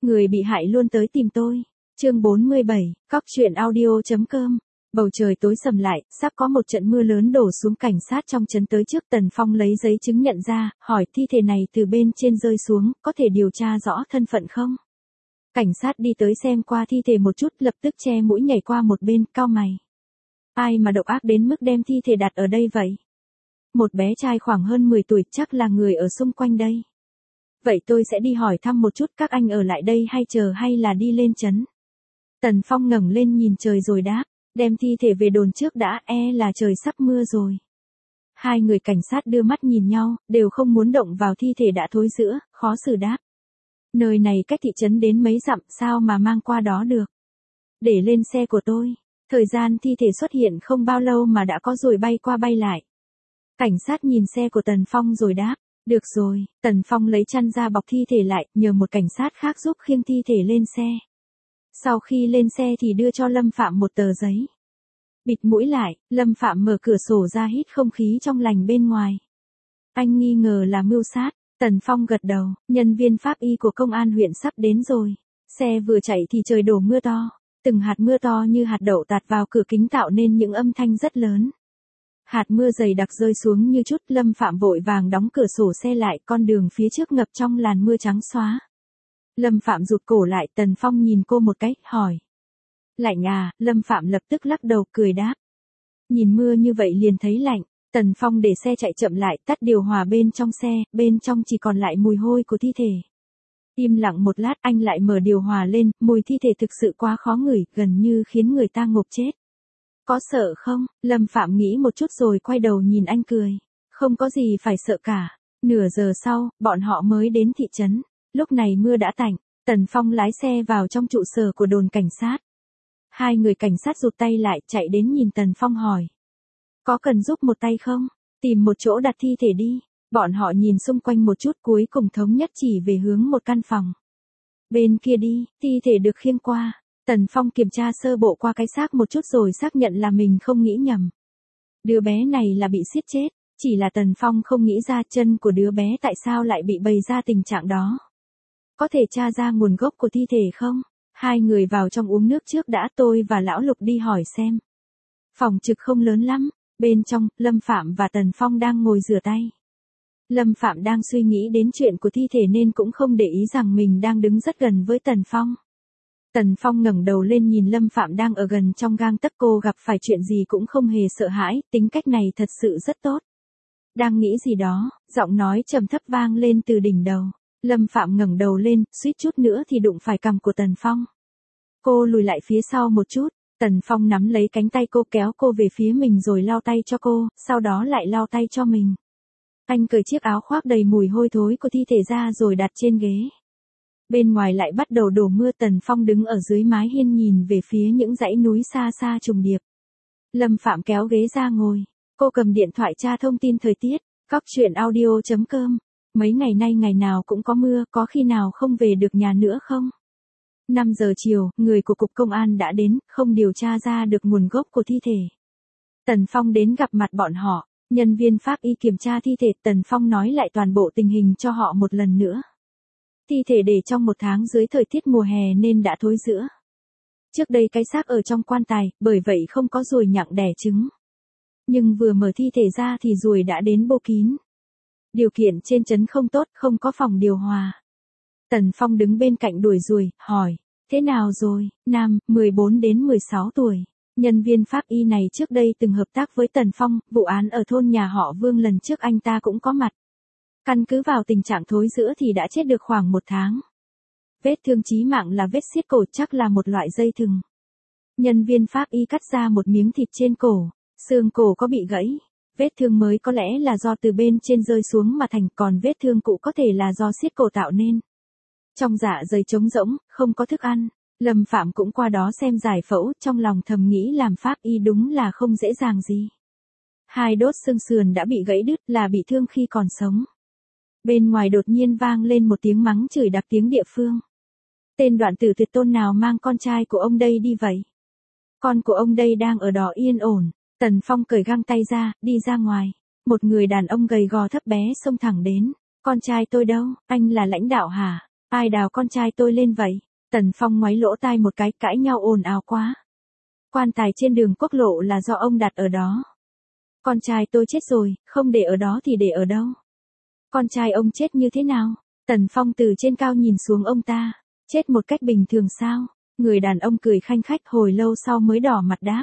Người bị hại luôn tới tìm tôi. Chương 47, Cóc truyện audio.com. Bầu trời tối sầm lại, sắp có một trận mưa lớn đổ xuống, cảnh sát trong trấn tới trước. Tần Phong lấy giấy chứng nhận ra, hỏi thi thể này từ bên trên rơi xuống, có thể điều tra rõ thân phận không? Cảnh sát đi tới xem qua thi thể một chút, lập tức che mũi nhảy qua một bên, cau mày. Ai mà độc ác đến mức đem thi thể đặt ở đây vậy? Một bé trai khoảng hơn 10 tuổi, chắc là người ở xung quanh đây. Vậy tôi sẽ đi hỏi thăm một chút, các anh ở lại đây hay chờ hay là đi lên trấn? Tần Phong ngẩng lên nhìn trời rồi đáp, đem thi thể về đồn trước đã, là trời sắp mưa rồi. Hai người cảnh sát đưa mắt nhìn nhau, đều không muốn động vào thi thể đã thối rữa, khó xử đáp. Nơi này cách thị trấn đến mấy dặm, sao mà mang qua đó được? Để lên xe của tôi. Thời gian thi thể xuất hiện không bao lâu mà đã có rồi bay qua bay lại. Cảnh sát nhìn xe của Tần Phong rồi đáp. Được rồi, Tần Phong lấy chăn ra bọc thi thể lại, nhờ một cảnh sát khác giúp khiêng thi thể lên xe. Sau khi lên xe thì đưa cho Lâm Phạm một tờ giấy. Bịt mũi lại, Lâm Phạm mở cửa sổ ra hít không khí trong lành bên ngoài. Anh nghi ngờ là mưu sát. Tần Phong gật đầu, nhân viên pháp y của công an huyện sắp đến rồi. Xe vừa chạy thì trời đổ mưa to. Từng hạt mưa to như hạt đậu tạt vào cửa kính tạo nên những âm thanh rất lớn. Hạt mưa dày đặc rơi xuống như chút. Lâm Phạm vội vàng đóng cửa sổ xe lại, con đường phía trước ngập trong làn mưa trắng xóa. Lâm Phạm rụt cổ lại, Tần Phong nhìn cô một cái, hỏi. Lạnh à? Lâm Phạm lập tức lắc đầu cười đáp. Nhìn mưa như vậy liền thấy lạnh. Tần Phong để xe chạy chậm lại, tắt điều hòa bên trong xe, bên trong chỉ còn lại mùi hôi của thi thể. Im lặng một lát, anh lại mở điều hòa lên, mùi thi thể thực sự quá khó ngửi, gần như khiến người ta ngộp chết. Có sợ không? Lâm Phạm nghĩ một chút rồi quay đầu nhìn anh cười. Không có gì phải sợ cả. Nửa giờ sau, bọn họ mới đến thị trấn. Lúc này mưa đã tạnh, Tần Phong lái xe vào trong trụ sở của đồn cảnh sát. Hai người cảnh sát rụt tay lại, chạy đến nhìn Tần Phong hỏi. Có cần giúp một tay không? Tìm một chỗ đặt thi thể đi. Bọn họ nhìn xung quanh một chút, cuối cùng thống nhất chỉ về hướng một căn phòng. Bên kia đi, thi thể được khiêng qua. Tần Phong kiểm tra sơ bộ qua cái xác một chút rồi xác nhận là mình không nghĩ nhầm. Đứa bé này là bị giết chết, chỉ là Tần Phong không nghĩ ra chân của đứa bé tại sao lại bị bày ra tình trạng đó. Có thể tra ra nguồn gốc của thi thể không? Hai người vào trong uống nước trước đã, tôi và Lão Lục đi hỏi xem. Phòng trực không lớn lắm, bên trong, Lâm Phạm và Tần Phong đang ngồi rửa tay. Lâm Phạm đang suy nghĩ đến chuyện của thi thể nên cũng không để ý rằng mình đang đứng rất gần với Tần Phong. Tần Phong ngẩng đầu lên nhìn Lâm Phạm đang ở gần trong gang tấc, cô gặp phải chuyện gì cũng không hề sợ hãi, tính cách này thật sự rất tốt. Đang nghĩ gì đó, giọng nói trầm thấp vang lên từ đỉnh đầu. Lâm Phạm ngẩng đầu lên, suýt chút nữa thì đụng phải cằm của Tần Phong. Cô lùi lại phía sau một chút, Tần Phong nắm lấy cánh tay cô kéo cô về phía mình rồi lau tay cho cô, sau đó lại lau tay cho mình. Anh cởi chiếc áo khoác đầy mùi hôi thối của thi thể ra rồi đặt trên ghế. Bên ngoài lại bắt đầu đổ mưa, Tần Phong đứng ở dưới mái hiên nhìn về phía những dãy núi xa xa trùng điệp. Lâm Phạm kéo ghế ra ngồi, cô cầm điện thoại tra thông tin thời tiết, Cóc truyện audio.com. Mấy ngày nay ngày nào cũng có mưa, có khi nào không về được nhà nữa không? 5 giờ chiều, người của cục công an đã đến, không điều tra ra được nguồn gốc của thi thể. Tần Phong đến gặp mặt bọn họ, nhân viên pháp y kiểm tra thi thể, Tần Phong nói lại toàn bộ tình hình cho họ một lần nữa. Thi thể để trong 1 tháng dưới thời tiết mùa hè nên đã thối rữa. Trước đây cái xác ở trong quan tài, bởi vậy không có ruồi nhặng đẻ trứng. Nhưng vừa mở thi thể ra thì ruồi đã đến bô kín. Điều kiện trên trấn không tốt, không có phòng điều hòa. Tần Phong đứng bên cạnh đuổi ruồi, hỏi, thế nào rồi? Nam, 14 đến 16 tuổi. Nhân viên pháp y này trước đây từng hợp tác với Tần Phong, vụ án ở thôn nhà họ Vương lần trước anh ta cũng có mặt. Căn cứ vào tình trạng thối rữa thì đã chết được khoảng 1 tháng. Vết thương chí mạng là vết xiết cổ, chắc là một loại dây thừng. Nhân viên pháp y cắt ra một miếng thịt trên cổ, xương cổ có bị gãy. Vết thương mới có lẽ là do từ bên trên rơi xuống mà thành, còn vết thương cũ có thể là do xiết cổ tạo nên. Trong dạ dày trống rỗng, không có thức ăn. Lâm Phạm cũng qua đó xem giải phẫu, trong lòng thầm nghĩ làm pháp y đúng là không dễ dàng gì. 2 đốt xương sườn đã bị gãy đứt, là bị thương khi còn sống. Bên ngoài đột nhiên vang lên một tiếng mắng chửi đặc tiếng địa phương. Tên đoạn tử tuyệt tôn nào mang con trai của ông đây đi vậy? Con của ông đây đang ở đó yên ổn. Tần Phong cởi găng tay ra, đi ra ngoài. Một người đàn ông gầy gò thấp bé xông thẳng đến. Con trai tôi đâu, anh là lãnh đạo hả? Ai đào con trai tôi lên vậy? Tần Phong ngoáy lỗ tai một cái, cãi nhau ồn ào quá. Quan tài trên đường quốc lộ là do ông đặt ở đó. Con trai tôi chết rồi, không để ở đó thì để ở đâu? Con trai ông chết như thế nào? Tần Phong từ trên cao nhìn xuống ông ta. Chết một cách bình thường sao? Người đàn ông cười khanh khách hồi lâu sau mới đỏ mặt đáp.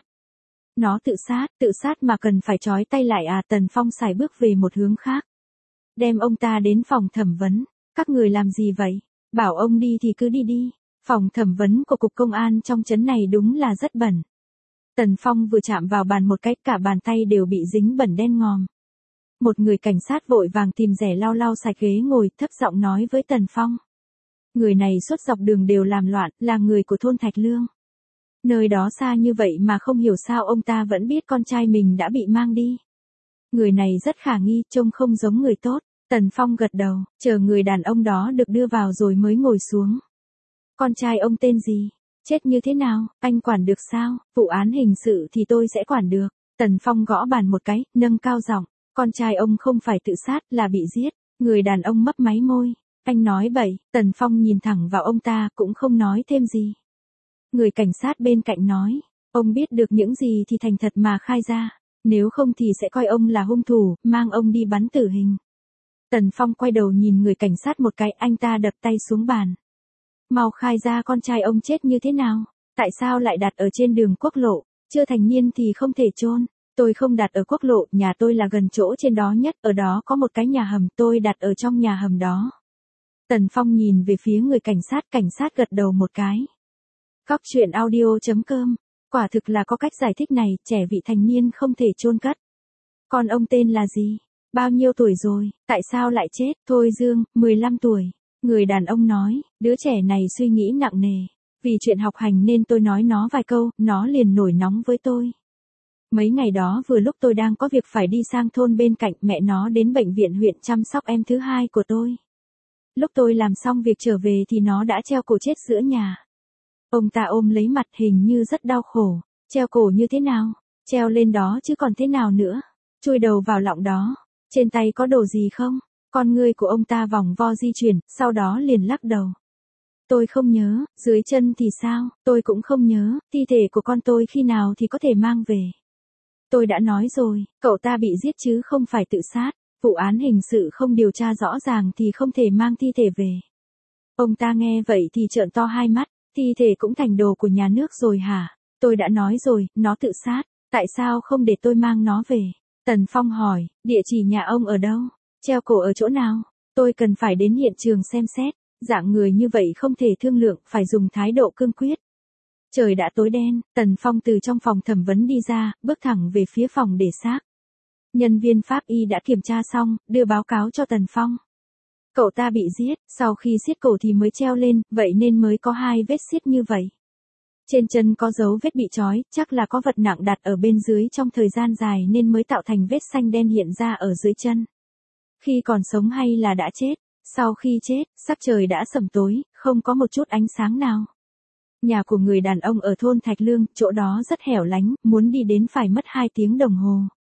Nó tự sát mà cần phải trói tay lại à? Tần Phong xài bước về một hướng khác. Đem ông ta đến phòng thẩm vấn. Các người làm gì vậy? Bảo ông đi thì cứ đi đi. Phòng thẩm vấn của cục công an trong trấn này đúng là rất bẩn. Tần Phong vừa chạm vào bàn một cái, cả bàn tay đều bị dính bẩn đen ngòm. Một người cảnh sát vội vàng tìm rẻ lau lau sạch ghế ngồi, thấp giọng nói với Tần Phong. Người này suốt dọc đường đều làm loạn, là người của thôn Thạch Lương. Nơi đó xa như vậy mà không hiểu sao ông ta vẫn biết con trai mình đã bị mang đi. Người này rất khả nghi, trông không giống người tốt. Tần Phong gật đầu, chờ người đàn ông đó được đưa vào rồi mới ngồi xuống. Con trai ông tên gì? Chết như thế nào? Anh quản được sao? Vụ án hình sự thì tôi sẽ quản được. Tần Phong gõ bàn một cái, nâng cao giọng. Con trai ông không phải tự sát, là bị giết. Người đàn ông mấp máy môi. Anh nói bậy. Tần Phong nhìn thẳng vào ông ta, cũng không nói thêm gì. Người cảnh sát bên cạnh nói. Ông biết được những gì thì thành thật mà khai ra. Nếu không thì sẽ coi ông là hung thủ, mang ông đi bắn tử hình. Tần Phong quay đầu nhìn người cảnh sát một cái, anh ta đập tay xuống bàn. Mau khai ra con trai ông chết như thế nào? Tại sao lại đặt ở trên đường quốc lộ? Chưa thành niên thì không thể chôn. Tôi không đặt ở quốc lộ, nhà tôi là gần chỗ trên đó nhất, ở đó có một cái nhà hầm, tôi đặt ở trong nhà hầm đó. Tần Phong nhìn về phía người cảnh sát gật đầu một cái. Góc truyện audio.com, quả thực là có cách giải thích này, trẻ vị thành niên không thể chôn cất. Con ông tên là gì? Bao nhiêu tuổi rồi? Tại sao lại chết? Thôi Dương, 15 tuổi. Người đàn ông nói, đứa trẻ này suy nghĩ nặng nề. Vì chuyện học hành nên tôi nói nó vài câu, nó liền nổi nóng với tôi. Mấy ngày đó vừa lúc tôi đang có việc phải đi sang thôn bên cạnh, mẹ nó đến bệnh viện huyện chăm sóc em thứ hai của tôi. Lúc tôi làm xong việc trở về thì nó đã treo cổ chết giữa nhà. Ông ta ôm lấy mặt hình như rất đau khổ. Treo cổ như thế nào? Treo lên đó chứ còn thế nào nữa? Chui đầu vào lọng đó. Trên tay có đồ gì không? Con ngươi của ông ta vòng vo di chuyển, sau đó liền lắc đầu. Tôi không nhớ, dưới chân thì sao? Tôi cũng không nhớ, thi thể của con tôi khi nào thì có thể mang về. Tôi đã nói rồi, cậu ta bị giết chứ không phải tự sát. Vụ án hình sự không điều tra rõ ràng thì không thể mang thi thể về. Ông ta nghe vậy thì trợn to hai mắt, thi thể cũng thành đồ của nhà nước rồi hả? Tôi đã nói rồi, nó tự sát, tại sao không để tôi mang nó về? Tần Phong hỏi, địa chỉ nhà ông ở đâu? Treo cổ ở chỗ nào? Tôi cần phải đến hiện trường xem xét. Dạng người như vậy không thể thương lượng, phải dùng thái độ cương quyết. Trời đã tối đen, Tần Phong từ trong phòng thẩm vấn đi ra, bước thẳng về phía phòng để xác. Nhân viên pháp y đã kiểm tra xong, đưa báo cáo cho Tần Phong. Cậu ta bị giết, sau khi siết cổ thì mới treo lên, vậy nên mới có 2 vết siết như vậy. Trên chân có dấu vết bị trói, chắc là có vật nặng đặt ở bên dưới trong thời gian dài nên mới tạo thành vết xanh đen hiện ra ở dưới chân. Khi còn sống hay là đã chết? Sau khi chết, sắc trời đã sẩm tối, không có một chút ánh sáng nào. Nhà của người đàn ông ở thôn Thạch Lương, chỗ đó rất hẻo lánh, muốn đi đến phải mất 2 tiếng đồng hồ.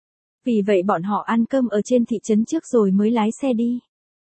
Vì vậy bọn họ ăn cơm ở trên thị trấn trước rồi mới lái xe đi.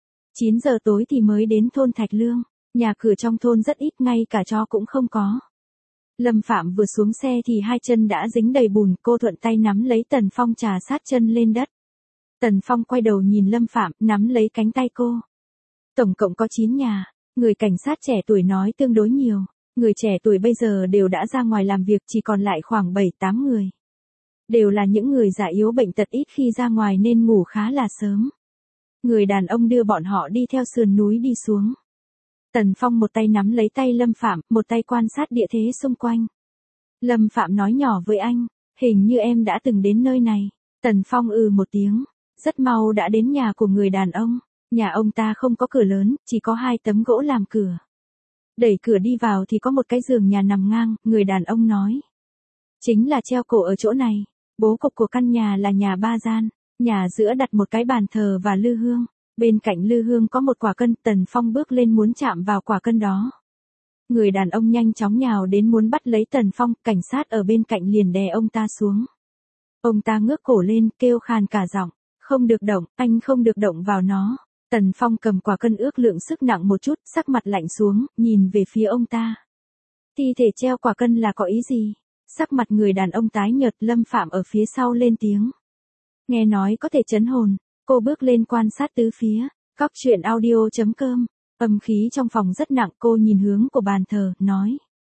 9 giờ tối thì mới đến thôn Thạch Lương, nhà cửa trong thôn rất ít, ngay cả chó cũng không có. Lâm Phạm vừa xuống xe thì 2 chân đã dính đầy bùn, cô thuận tay nắm lấy Tần Phong trà sát chân lên đất. Tần Phong quay đầu nhìn Lâm Phạm, nắm lấy cánh tay cô. Tổng cộng có 9 nhà, người cảnh sát trẻ tuổi nói tương đối nhiều. Người trẻ tuổi bây giờ đều đã ra ngoài làm việc, chỉ còn lại khoảng 7-8 người. Đều là những người già yếu bệnh tật, ít khi ra ngoài nên ngủ khá là sớm. Người đàn ông đưa bọn họ đi theo sườn núi đi xuống. Tần Phong một tay nắm lấy tay Lâm Phạm, một tay quan sát địa thế xung quanh. Lâm Phạm nói nhỏ với anh, hình như em đã từng đến nơi này. Tần Phong một tiếng, rất mau đã đến nhà của người đàn ông. Nhà ông ta không có cửa lớn, chỉ có 2 tấm gỗ làm cửa. Đẩy cửa đi vào thì có một cái giường nhà nằm ngang, người đàn ông nói. Chính là treo cổ ở chỗ này. Bố cục của căn nhà là nhà 3 gian. Nhà giữa đặt một cái bàn thờ và lư hương. Bên cạnh lư hương có một quả cân, Tần Phong bước lên muốn chạm vào quả cân đó. Người đàn ông nhanh chóng nhào đến muốn bắt lấy Tần Phong, cảnh sát ở bên cạnh liền đè ông ta xuống. Ông ta ngước cổ lên, kêu khàn cả giọng, không được động, anh không được động vào nó. Tần Phong cầm quả cân ước lượng sức nặng một chút, sắc mặt lạnh xuống, nhìn về phía ông ta. Thi thể treo quả cân là có ý gì? Sắc mặt người đàn ông tái nhợt, Lâm Phạm ở phía sau lên tiếng. Nghe nói có thể trấn hồn, cô bước lên quan sát tứ phía, cóc truyện audio.com, âm khí trong phòng rất nặng, cô nhìn hướng của bàn thờ, nói.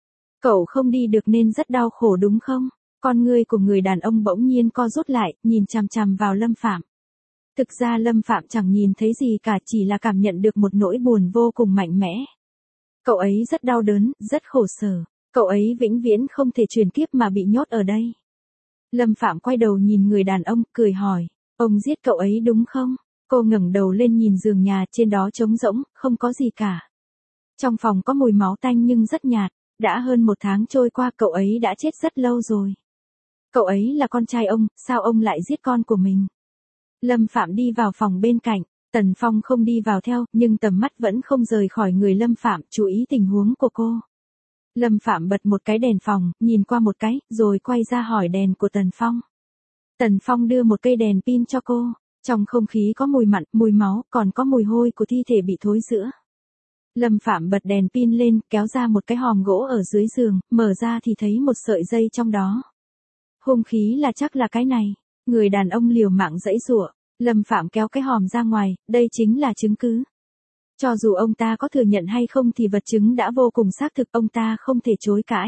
Cậu không đi được nên rất đau khổ đúng không? Con ngươi của người đàn ông bỗng nhiên co rút lại, nhìn chằm chằm vào Lâm Phạm. Thực ra Lâm Phạm chẳng nhìn thấy gì cả, chỉ là cảm nhận được một nỗi buồn vô cùng mạnh mẽ. Cậu ấy rất đau đớn, rất khổ sở. Cậu ấy vĩnh viễn không thể chuyển kiếp mà bị nhốt ở đây. Lâm Phạm quay đầu nhìn người đàn ông, cười hỏi. Ông giết cậu ấy đúng không? Cô ngẩng đầu lên nhìn giường nhà, trên đó trống rỗng, không có gì cả. Trong phòng có mùi máu tanh nhưng rất nhạt. Đã hơn 1 tháng trôi qua, cậu ấy đã chết rất lâu rồi. Cậu ấy là con trai ông, sao ông lại giết con của mình? Lâm Phạm đi vào phòng bên cạnh, Tần Phong không đi vào theo, nhưng tầm mắt vẫn không rời khỏi người Lâm Phạm, chú ý tình huống của cô. Lâm Phạm bật một cái đèn phòng, nhìn qua một cái, rồi quay ra hỏi đèn của Tần Phong. Tần Phong đưa một cây đèn pin cho cô, trong không khí có mùi mặn, mùi máu, còn có mùi hôi của thi thể bị thối rữa. Lâm Phạm bật đèn pin lên, kéo ra một cái hòm gỗ ở dưới giường, mở ra thì thấy một sợi dây trong đó. Hung khí là chắc là cái này. Người đàn ông liều mạng giãy giụa, Lâm Phạm kéo cái hòm ra ngoài, đây chính là chứng cứ. Cho dù ông ta có thừa nhận hay không thì vật chứng đã vô cùng xác thực, ông ta không thể chối cãi.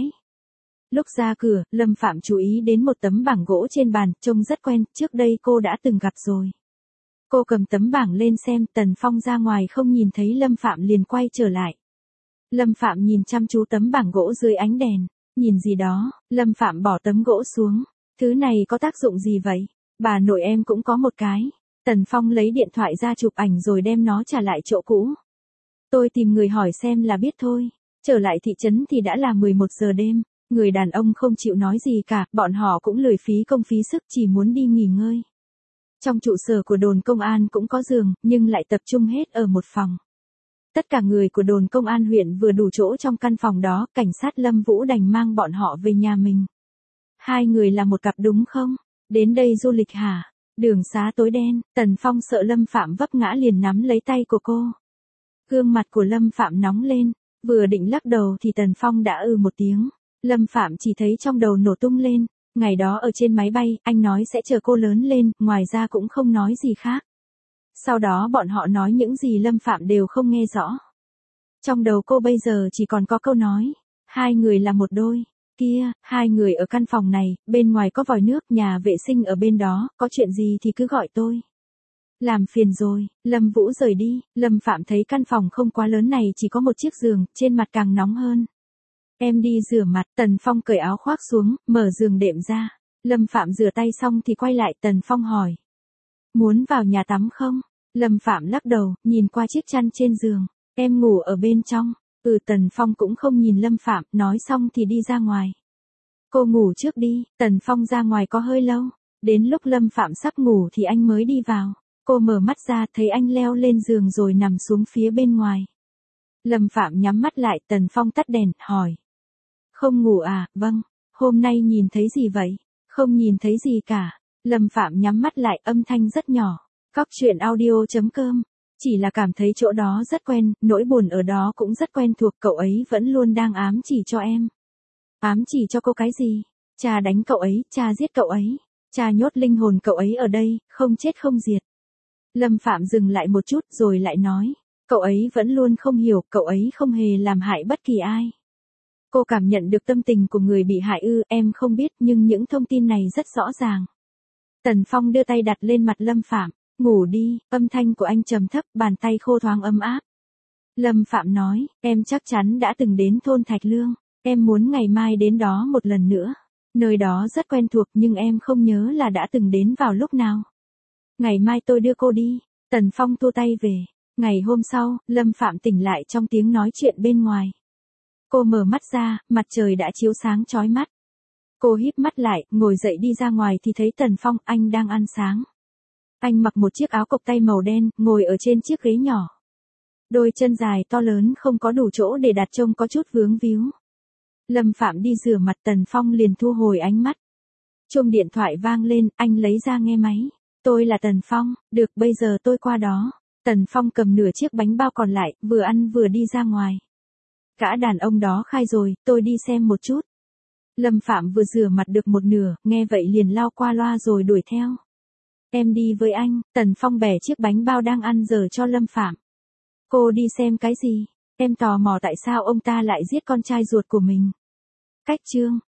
Lúc ra cửa, Lâm Phạm chú ý đến một tấm bảng gỗ trên bàn, trông rất quen, trước đây cô đã từng gặp rồi. Cô cầm tấm bảng lên xem, Tần Phong ra ngoài không nhìn thấy Lâm Phạm liền quay trở lại. Lâm Phạm nhìn chăm chú tấm bảng gỗ dưới ánh đèn, nhìn gì đó, Lâm Phạm bỏ tấm gỗ xuống. Thứ này có tác dụng gì vậy? Bà nội em cũng có một cái. Tần Phong lấy điện thoại ra chụp ảnh rồi đem nó trả lại chỗ cũ. Tôi tìm người hỏi xem là biết thôi. Trở lại thị trấn thì đã là 11 giờ đêm. Người đàn ông không chịu nói gì cả, bọn họ cũng lười phí công phí sức, chỉ muốn đi nghỉ ngơi. Trong trụ sở của đồn công an cũng có giường, nhưng lại tập trung hết ở một phòng. Tất cả người của đồn công an huyện vừa đủ chỗ trong căn phòng đó, cảnh sát Lâm Vũ đành mang bọn họ về nhà mình. 2 người là một cặp đúng không? Đến đây du lịch hả? Đường xá tối đen, Tần Phong sợ Lâm Phạm vấp ngã liền nắm lấy tay của cô. Gương mặt của Lâm Phạm nóng lên, vừa định lắc đầu thì Tần Phong đã một tiếng. Lâm Phạm chỉ thấy trong đầu nổ tung lên, ngày đó ở trên máy bay, anh nói sẽ chờ cô lớn lên, ngoài ra cũng không nói gì khác. Sau đó bọn họ nói những gì Lâm Phạm đều không nghe rõ. Trong đầu cô bây giờ chỉ còn có câu nói, 2 người là một đôi. Kia, 2 người ở căn phòng này, bên ngoài có vòi nước, nhà vệ sinh ở bên đó, có chuyện gì thì cứ gọi tôi. Làm phiền rồi, Lâm Vũ rời đi, Lâm Phạm thấy căn phòng không quá lớn này chỉ có một chiếc giường, trên mặt càng nóng hơn. Em đi rửa mặt, Tần Phong cởi áo khoác xuống, mở giường đệm ra. Lâm Phạm rửa tay xong thì quay lại, Tần Phong hỏi. Muốn vào nhà tắm không? Lâm Phạm lắc đầu, nhìn qua chiếc chăn trên giường. Em ngủ ở bên trong. Tần Phong cũng không nhìn Lâm Phạm, nói xong thì đi ra ngoài. Cô ngủ trước đi, Tần Phong ra ngoài có hơi lâu. Đến lúc Lâm Phạm sắp ngủ thì anh mới đi vào. Cô mở mắt ra thấy anh leo lên giường rồi nằm xuống phía bên ngoài. Lâm Phạm nhắm mắt lại, Tần Phong tắt đèn, hỏi. Không ngủ à? Vâng. Hôm nay nhìn thấy gì vậy? Không nhìn thấy gì cả. Lâm Phạm nhắm mắt lại, âm thanh rất nhỏ. Cóc truyện audio.com. Chỉ là cảm thấy chỗ đó rất quen, nỗi buồn ở đó cũng rất quen thuộc, cậu ấy vẫn luôn đang ám chỉ cho em. Ám chỉ cho cô cái gì? Cha đánh cậu ấy, cha giết cậu ấy. Cha nhốt linh hồn cậu ấy ở đây, không chết không diệt. Lâm Phạm dừng lại một chút rồi lại nói. Cậu ấy vẫn luôn không hiểu, cậu ấy không hề làm hại bất kỳ ai. Cô cảm nhận được tâm tình của người bị hại em không biết nhưng những thông tin này rất rõ ràng. Tần Phong đưa tay đặt lên mặt Lâm Phạm. Ngủ đi, âm thanh của anh trầm thấp, bàn tay khô thoáng ấm áp. Lâm Phạm nói, em chắc chắn đã từng đến thôn Thạch Lương, em muốn ngày mai đến đó một lần nữa. Nơi đó rất quen thuộc nhưng em không nhớ là đã từng đến vào lúc nào. Ngày mai tôi đưa cô đi. Tần Phong thu tay về. Ngày hôm sau, Lâm Phạm tỉnh lại trong tiếng nói chuyện bên ngoài. Cô mở mắt ra, mặt trời đã chiếu sáng chói mắt. Cô híp mắt lại, ngồi dậy đi ra ngoài thì thấy Tần Phong, anh đang ăn sáng. Anh mặc một chiếc áo cộc tay màu đen, ngồi ở trên chiếc ghế nhỏ. Đôi chân dài to lớn không có đủ chỗ để đặt, trông có chút vướng víu. Lâm Phạm đi rửa mặt, Tần Phong liền thu hồi ánh mắt. Chuông điện thoại vang lên, anh lấy ra nghe máy. Tôi là Tần Phong, được bây giờ tôi qua đó. Tần Phong cầm nửa chiếc bánh bao còn lại, vừa ăn vừa đi ra ngoài. Gã đàn ông đó khai rồi, tôi đi xem một chút. Lâm Phạm vừa rửa mặt được một nửa, nghe vậy liền lao qua loa rồi đuổi theo. Em đi với anh, Tần Phong bẻ chiếc bánh bao đang ăn dở cho Lâm Phạm. Cô đi xem cái gì? Em tò mò tại sao ông ta lại giết con trai ruột của mình. Cách chương